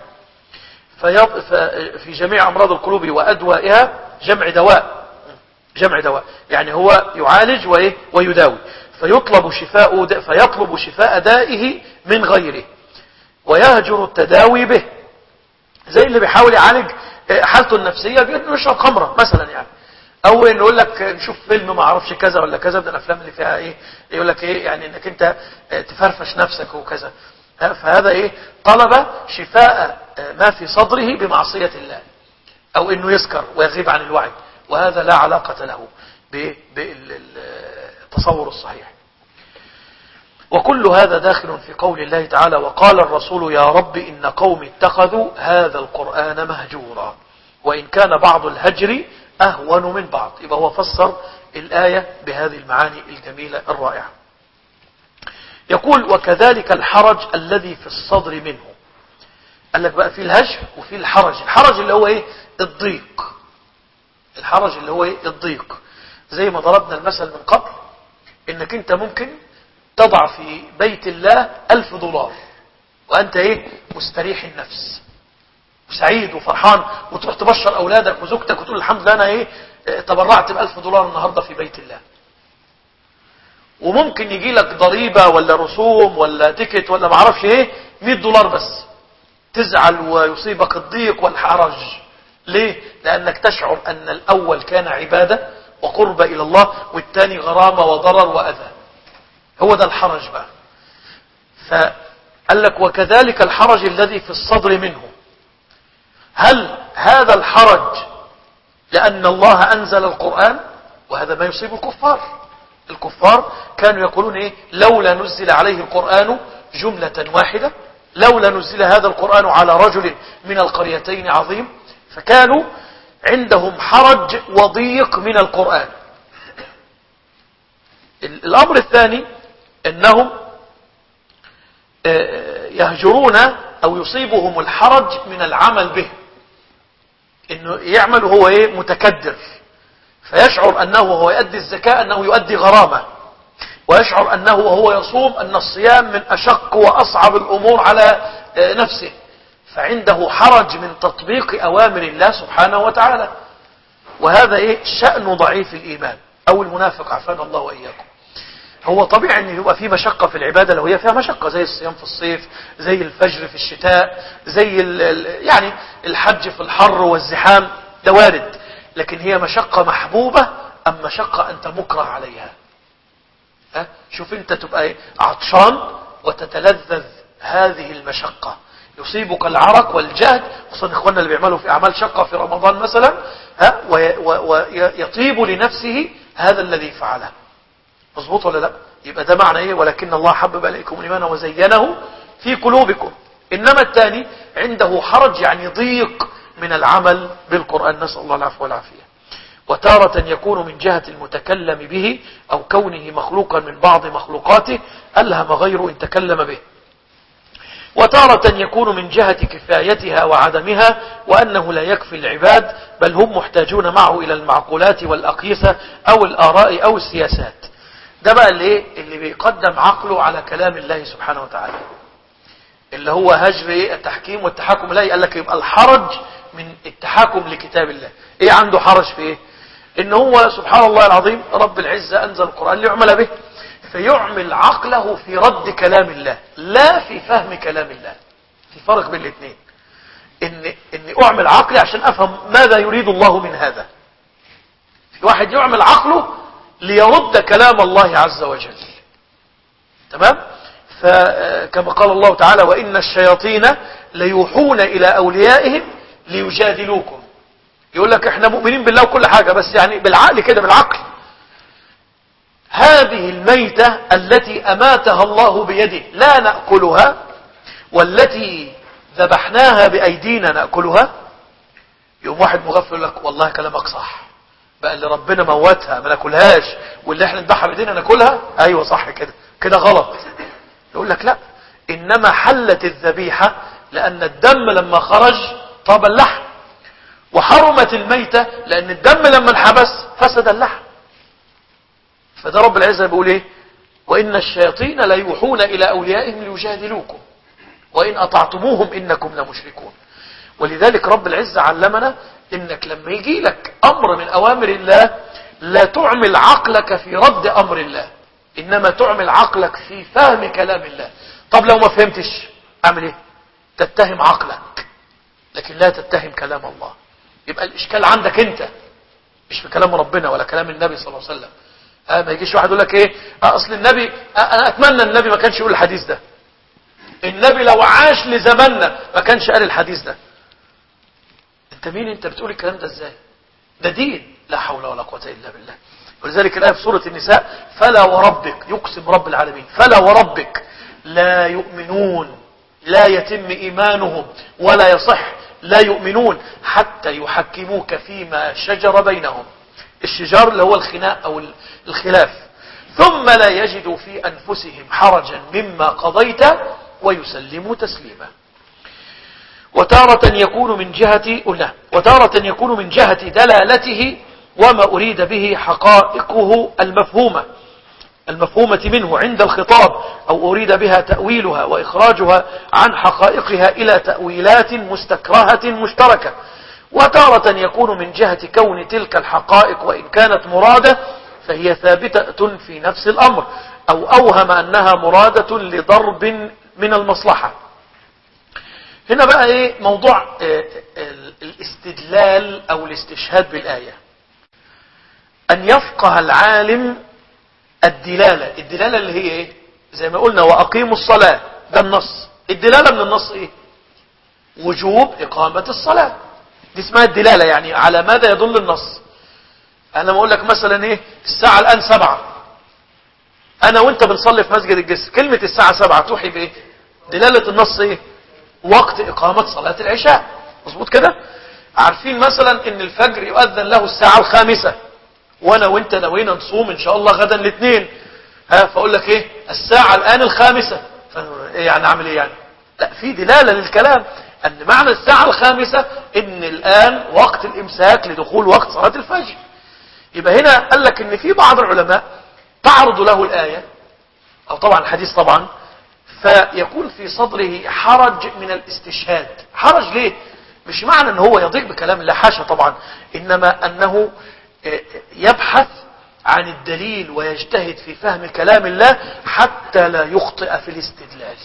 في جميع أمراض القلوب وأدوائها جمع دواء، جمع دواء يعني هو يعالج وإيه ويداوي. فيطلب شفاء فيطلب شفاء دائه من غيره، ويهجر التداوي به. زي اللي بيحاول يعالج حالته النفسية بأنه يشرب خمرة مثلا يعني، او انه يقول لك نشوف فيلم ما اعرفش كذا ولا كذا من الافلام اللي فيها ايه، يقول لك ايه يعني انك انت تفرفش نفسك وكذا. فهذا ايه؟ طلب شفاء ما في صدره بمعصية الله، او انه يسكر ويغيب عن الوعي، وهذا لا علاقة له بالتصور الصحيح. وكل هذا داخل في قول الله تعالى: وقال الرسول يا رب إن قوم اتخذوا هذا القرآن مهجورا. وإن كان بعض الهجر أهون من بعض. يبقى هو فسر الآية بهذه المعاني الجميلة الرائعة. يقول: وكذلك الحرج الذي في الصدر منه. قال لك بقى في الهجر وفي الحرج. الحرج اللي هو ايه؟ الضيق. الحرج اللي هو ايه؟ الضيق. زي ما ضربنا المثل من قبل، انك انت ممكن تضع في بيت الله ألف دولار وأنت إيه؟ مستريح النفس وسعيد وفرحان، وتروح تبشر أولادك وزوجتك وتقول الحمد لله أنا إيه تبرعت بألف دولار النهاردة في بيت الله. وممكن يجي لك ضريبة ولا رسوم ولا تيكت ولا معرفش إيه مئة دولار بس، تزعل ويصيبك الضيق والحرج. ليه؟ لأنك تشعر أن الأول كان عبادة وقرب إلى الله، والثاني غرامة وضرر وأذى. هو ده الحرج بقى. فقال لك: وكذلك الحرج الذي في الصدر منه. هل هذا الحرج لأن الله أنزل القرآن؟ وهذا ما يصيب الكفار. الكفار كانوا يقولون إيه؟ لولا نزل عليه القرآن جملة واحدة، لولا نزل هذا القرآن على رجل من القريتين عظيم. فكانوا عندهم حرج وضيق من القرآن. الأمر الثاني أنهم يهجرون أو يصيبهم الحرج من العمل به، أنه يعمل هو إيه؟ متكدر، فيشعر أنه هو يؤدي الزكاة أنه يؤدي غرامة، ويشعر أنه وهو يصوم أن الصيام من أشق وأصعب الأمور على نفسه، فعنده حرج من تطبيق أوامر الله سبحانه وتعالى. وهذا إيه؟ شأن ضعيف الإيمان أو المنافق، عافانا الله وإياكم. هو طبيعي أن يبقى فيه مشقة في العبادة لو هي فيها مشقة، زي الصيام في الصيف، زي الفجر في الشتاء، زي يعني الحج في الحر والزحام، ده وارد. لكن هي مشقة محبوبة أم مشقة أنت مكره عليها؟ ها شوف انت تبقى عطشان وتتلذذ هذه المشقة، يصيبك العرق والجهد، خصوصا اخواننا اللي بيعملوا في اعمال شقة في رمضان مثلا، ها ويطيب لنفسه هذا الذي فعله. مظبوط ولا لا؟ يبقى ده معنى ايه؟ ولكن الله حبب اليكم الايمان وزينه في قلوبكم. انما الثاني عنده حرج، يعني ضيق من العمل بالقرآن، نسأل الله العفو والعافية. وتارة يكون من جهة المتكلم به أو كونه مخلوقا من بعض مخلوقاته ألهم غيره إن تكلم به. وتارة يكون من جهة كفايتها وعدمها، وأنه لا يكفي العباد بل هم محتاجون معه إلى المعقولات والأقيسة أو الآراء أو السياسات. ده بقى اللي, اللي بيقدم عقله على كلام الله سبحانه وتعالى، اللي هو هجر التحكيم والتحاكم إليه. قال لك يبقى الحرج من التحاكم لكتاب الله. ايه عنده حرج في ايه؟ ان هو سبحان الله العظيم رب العزة انزل القرآن ليعمل به، فيعمل عقله في رد كلام الله لا في فهم كلام الله. في فرق بين الاثنين، ان اني اعمل عقلي عشان افهم ماذا يريد الله من هذا، في واحد يعمل عقله ليرد كلام الله عز وجل. تمام؟ فكما قال الله تعالى وإن الشياطين ليوحون إلى أوليائهم ليجادلوكم. يقول لك احنا مؤمنين بالله وكل حاجة، بس يعني بالعقل كده، بالعقل. هذه الميتة التي أماتها الله بيده لا نأكلها، والتي ذبحناها بأيدينا نأكلها. يوم واحد مغفل يقول لك والله كلامك صح بقى، اللي ربنا موتها ما ناكلهاش، واللي احنا نذبحها بأيدينا ناكلها. ايوه صح كده، كده غلط. يقول لك لا، إنما حلت الذبيحة لأن الدم لما خرج طاب اللحم، وحرمت الميتة لأن الدم لما انحبس فسد اللحم. فده رب العزة بيقول ايه؟ وإن الشياطين لا يوحون إلى أوليائهم ليجادلوكم وإن أطعتموهم إنكم لمشركون. ولذلك رب العزة علمنا إنك لما يجي لك أمر من أوامر الله لا تعمل عقلك في رد أمر الله، إنما تعمل عقلك في فهم كلام الله. طب لو ما فهمتش اعمل ايه؟ تتهم عقلك لكن لا تتهم كلام الله. يبقى الإشكال عندك انت، مش في كلام ربنا ولا كلام النبي صلى الله عليه وسلم. آه ما يجيش واحد يقول لك ايه آه اصل النبي آه انا اتمنى النبي ما كانش يقول الحديث ده، النبي لو عاش لزماننا ما كانش قال الحديث ده. انت مين انت بتقول الكلام ده ازاي؟ ده دين، لا حول ولا قوة الا بالله. ولذلك الآية في سورة النساء فلا وربك، يقسم رب العالمين فلا وربك لا يؤمنون، لا يتم إيمانهم ولا يصح، لا يؤمنون حتى يحكموك فيما شجر بينهم. الشجار اللي هو الخناق أو الخلاف، ثم لا يجدوا في أنفسهم حرجا مما قضيت ويسلموا تسليما. وتارة يكون من جهة لا وتارة يكون من جهة دلالته وما أريد به حقائقه المفهومة المفهومة منه عند الخطاب، أو أريد بها تأويلها وإخراجها عن حقائقها إلى تأويلات مستكرهة مشتركة. وتارة يكون من جهة كون تلك الحقائق وإن كانت مرادة فهي ثابتة في نفس الأمر، أو أوهم أنها مرادة لضرب من المصلحة. هنا بقى إيه موضوع الاستدلال أو الاستشهاد بالآية، أن يفقه العالم الدلالة. الدلالة اللي هي ايه؟ زي ما قلنا وأقيموا الصلاة، ده النص. الدلالة من النص ايه؟ وجوب إقامة الصلاة، دي اسمها الدلالة. يعني على ماذا يدل النص؟ أنا ما أقول لك مثلا ايه الساعة الآن سبعة، أنا وأنت بنصلي في مسجد الجسر، كلمة الساعة سبعة توحي بإيه؟ دلالة النص ايه؟ وقت إقامة صلاة العشاء. مظبوط كده؟ عارفين مثلا ان الفجر يؤذن له الساعة الخامسة، وانا وانت نوينا نصوم ان شاء الله غدا الاثنين، ها فاقول لك ايه الساعة الان الخامسة، ايه يعني اعمل ايه يعني؟ لا، في دلالة للكلام ان معنى الساعة الخامسة ان الان وقت الامساك لدخول وقت صلاة الفجر. يبقى هنا قال لك ان في بعض العلماء تعرض له الآية او طبعا الحديث طبعا، فيكون في صدره حرج من الاستشهاد. حرج ليه؟ مش معنى ان هو يضيق بكلام الله، حاشا طبعا، انما انه يبحث عن الدليل ويجتهد في فهم كلام الله حتى لا يخطئ في الاستدلال،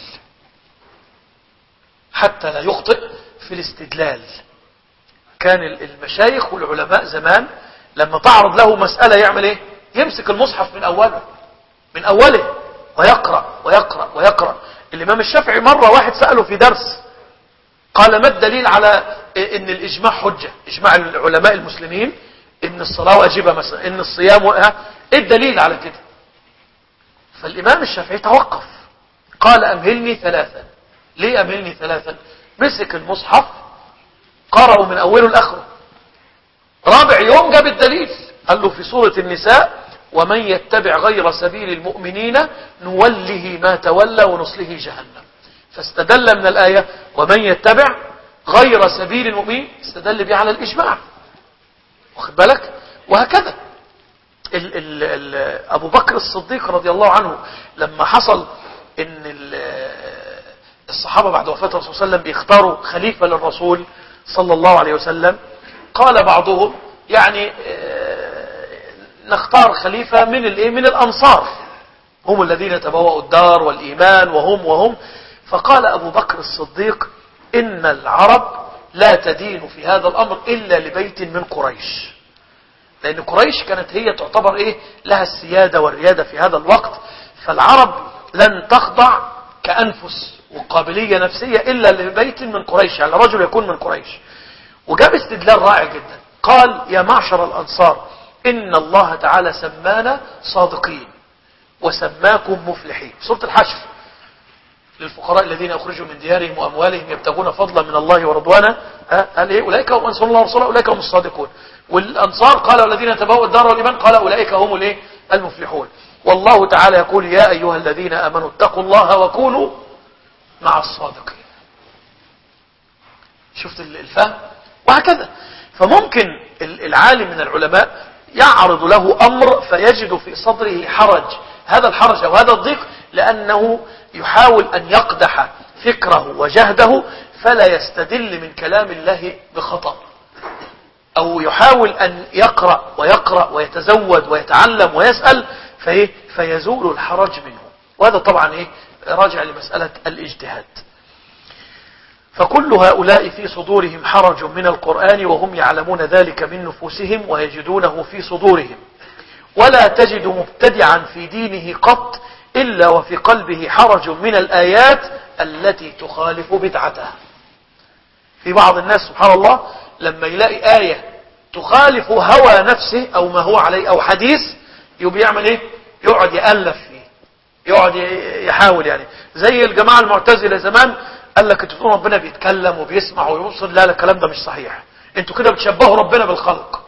حتى لا يخطئ في الاستدلال. كان المشايخ والعلماء زمان لما تعرض له مسألة يعمل ايه؟ يمسك المصحف من اوله، من أوله ويقرأ ويقرأ ويقرأ. الإمام الشافعي مرة واحد سأله في درس قال ما الدليل على ان الإجماع حجة، إجماع العلماء المسلمين ان الصلاة واجبة مثلا، ان الصيام ايه الدليل على كده؟ فالإمام الشافعي توقف قال أمهلني ثلاثا. ليه أمهلني ثلاثا؟ مسك المصحف قرأوا من أوله لآخره. رابع يوم جاب الدليل، قال له في سورة النساء ومن يتبع غير سبيل المؤمنين نوله ما تولى ونصله جهنم. فاستدل من الآية ومن يتبع غير سبيل المؤمنين، استدل به على الإجماع، واخد بالك؟ وهكذا ال ال ال أبو بكر الصديق رضي الله عنه لما حصل ان الصحابة بعد وفاة الرسول صلى الله عليه وسلم بيختاروا خليفة للرسول صلى الله عليه وسلم، قال بعضهم يعني نختار خليفة من الايه من الأنصار، هم الذين تبوأوا الدار والإيمان وهم وهم فقال أبو بكر الصديق إن العرب لا تدين في هذا الأمر إلا لبيت من قريش، لأن قريش كانت هي تعتبر إيه لها السيادة والريادة في هذا الوقت، فالعرب لن تخضع كأنفس وقابلية نفسية إلا لبيت من قريش، يعني رجل يكون من قريش. وجاب استدلال رائع جدا، قال يا معشر الأنصار إن الله تعالى سمانا صادقين وسماكم مفلحين. سورة الحشر للفقراء الذين أخرجوا من ديارهم وأموالهم يبتغون فضلا من الله ورضوانا، قال إيه أولئك هم أنصار الله ورسوله أولئك هم الصادقون. والأنصار قال والذين تبوأوا الدار والإيمان قال أولئك هم الايه المفلحون. والله تعالى يقول يا أيها الذين آمنوا اتقوا الله وكونوا مع الصادقين. شفت الفهم؟ وهكذا. فممكن العالم من العلماء يعرض له أمر فيجد في صدره حرج، هذا الحرج أو هذا الضيق لأنه يحاول أن يقدح فكره وجهده فلا يستدل من كلام الله بخطأ، أو يحاول أن يقرأ ويقرأ ويتزود ويتعلم ويسأل فإيه فيزول الحرج منه. وهذا طبعا إيه راجع لمسألة الاجتهاد. فكل هؤلاء في صدورهم حرج من القرآن وهم يعلمون ذلك من نفوسهم ويجدونه في صدورهم، ولا تجد مبتدعا في دينه قط إلا وفي قلبه حرج من الآيات التي تخالف بدعته. في بعض الناس سبحان الله لما يلاقي آية تخالف هوى نفسه أو ما هو عليه أو حديث يبقى يعمل إيه يقعد يألف فيه، يقعد يحاول، يعني زي الجماعة المعتزلة زمان قال لك انتوا تقولوا ربنا بيتكلم وبيسمع ويبصر، لا لا الكلام ده مش صحيح، انتوا كده بتشبهوا ربنا بالخلق.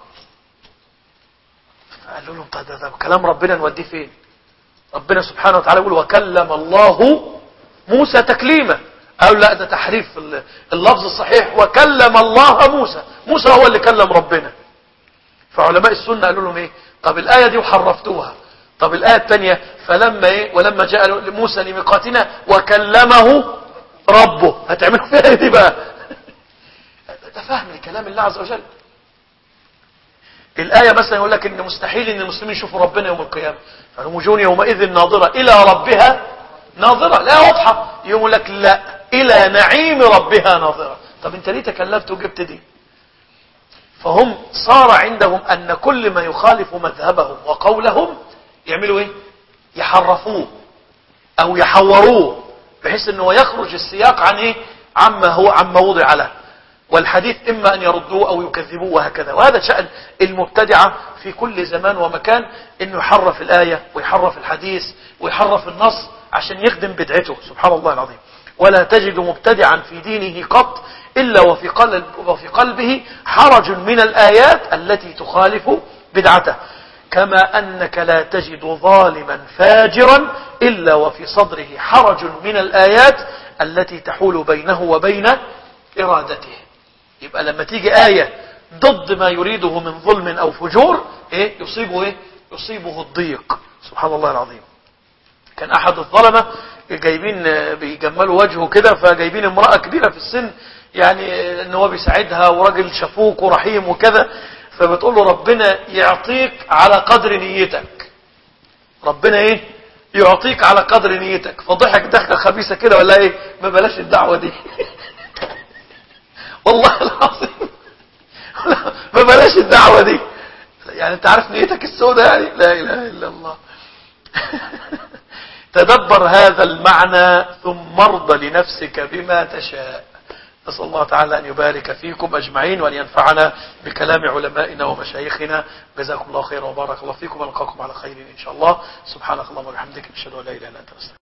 قالوا لهم طيب ده كلام ربنا نوديه فين؟ ربنا سبحانه وتعالى يقول وكلم الله موسى تكليما، قالوا لا ده تحريف اللفظ الصحيح وكلم الله موسى، موسى هو اللي كلم ربنا. فعلماء السنة قالوا لهم ايه طب الآية دي وحرفتوها، طب الآية الثانية فلما ايه ولما جاء موسى لميقاتنا وكلمه ربه، هتعملوا فيها ايه دي بقى؟ ده فهم لكلام الله عز وجل. الآية مثلا يقول لك ان مستحيل ان المسلمين يشوفوا ربنا يوم القيامة، فالوجوه يومئذ ناظرة إلى ربها ناظرة، لا واضحة، يقول لك لا إلى نعيم ربها ناظرة. طب انت ليه تكلفت وجبت دي؟ فهم صار عندهم أن كل ما يخالف مذهبهم وقولهم يعملوا ايه؟ يحرفوه أو يحوروه بحيث أنه يخرج السياق عن ايه؟ عما هو عما وضع له، والحديث إما أن يردوه أو يكذبوه وهكذا. وهذا شأن المبتدعة في كل زمان ومكان، أنه يحرف الآية ويحرف الحديث ويحرف النص عشان يخدم بدعته سبحان الله العظيم. ولا تجد مبتدعا في دينه قط إلا وفي, قلب وفي قلبه حرج من الآيات التي تخالف بدعته، كما أنك لا تجد ظالما فاجرا إلا وفي صدره حرج من الآيات التي تحول بينه وبين إرادته. يبقى لما تيجي آية ضد ما يريده من ظلم أو فجور إيه يصيبه إيه يصيبه الضيق سبحان الله العظيم. كان أحد الظلمة جايبين بيجملوا وجهه كده، فجايبين امرأة كبيرة في السن يعني ان هو بيساعدها وراجل شفوق ورحيم وكذا، فبتقول له ربنا يعطيك على قدر نيتك، ربنا ايه يعطيك على قدر نيتك. فضحك ضحكه خبيثه كده ولا ايه ما بلاش الدعوه دي والله العظيم ما بلاش الدعوه دي، يعني انت عارف نيتك السوداء يعني لا اله الا الله تدبر هذا المعنى ثم ارض لنفسك بما تشاء. نسأل الله تعالى أن يبارك فيكم أجمعين وأن ينفعنا بكلام علمائنا ومشايخنا. جزاكم الله خيرا وبارك الله فيكم ونلقاكم على خير إن شاء الله. سبحانك اللهم وبحمدك نشهد أن لا إله إلا أنت نستغفرك.